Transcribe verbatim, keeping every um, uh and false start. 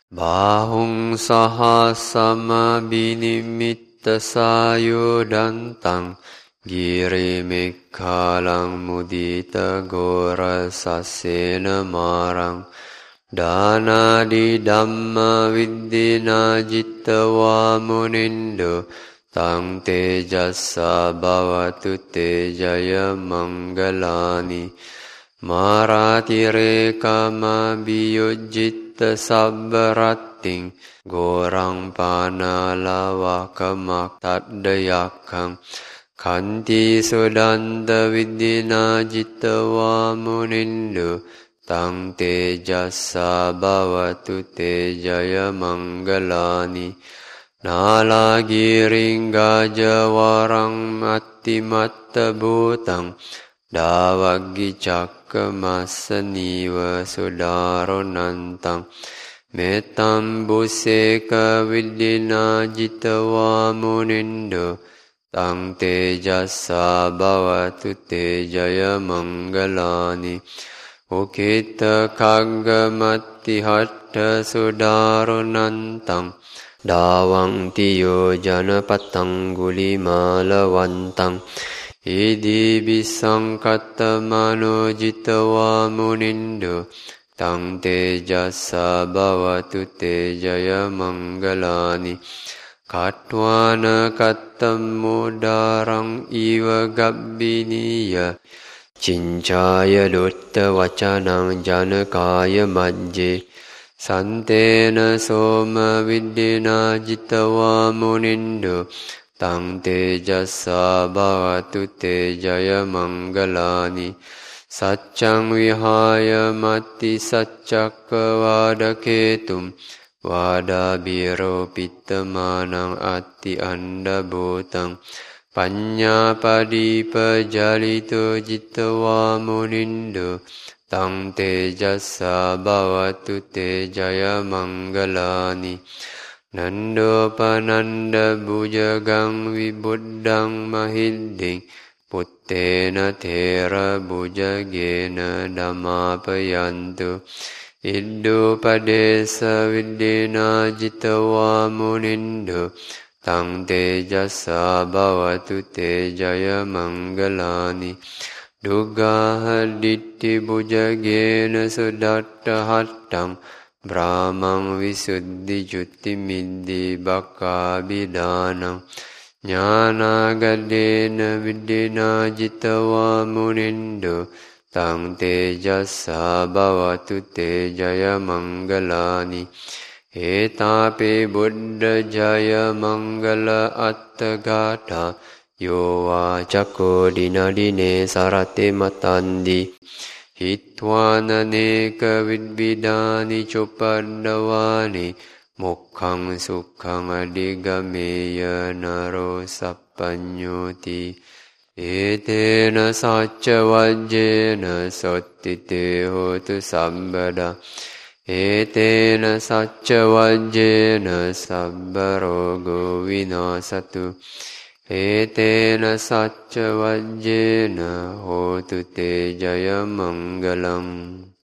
Bahung saha sama binimitta sayudantang giri mikhalang mudita gora sasena marang dana di dhamma viddina jitta wa munindo tang tejassa bhavatu tejaya manggalani maratire kama biyujjitta sabbaratting gorang panalawakammak taddayakkang kanti sudanda viddina jitta wa munindo tang tejassa bhavatu tejaya manggalani nalagiring gajawarang mattimatta bhutang Davaggi cakkamasaniva sudaronantang metam buseka viddina jitawa munindo tang tejassa bhavatu tejaya manggalani ukita kaggamatti hatta sudaronantang dawang tiyo janapatang gulimalawantang Idi bisang katamano jitawa munindo tang tejassa bhavatu tejaya manggalani katwana kattamudarang iva gabbiniya cincaya dutta wacanang janakaya majje santena soma viddina jitawa munindo tang tejassa bhavatu tejaya manggalani saccang vihaya matti saccakka vadaketum vadabiro pittamanang atti anda bhutang panya padipa jalito jittawa munindo tang tejassa bhavatu tejaya manggalani Nando pananda bujagang vibuddhang mahidding puttena thera bujagena dhammapayantu iddu padesa viddina jitawa munindo tang tejassa bhavatu tejaya manggalani dugaha ditti bujagena sudatta hattang Brahmang visuddhi jutti middhi bakka bidanang Jnana gadena viddina jitawa munindo tang tejassa bhavatu tejaya manggalani etape buddha jaya mangala attagata yo vacakko dinadine sarate matandi Hitwana neka vidvidani chopaddavani mokkang sukhang adigameya naro sappanyoti etena sacca vajjena sottite hotu sabbada etena sacca vajjena sabbarogo vinasatu Etena sacca vajjena hotu te jaya mangalam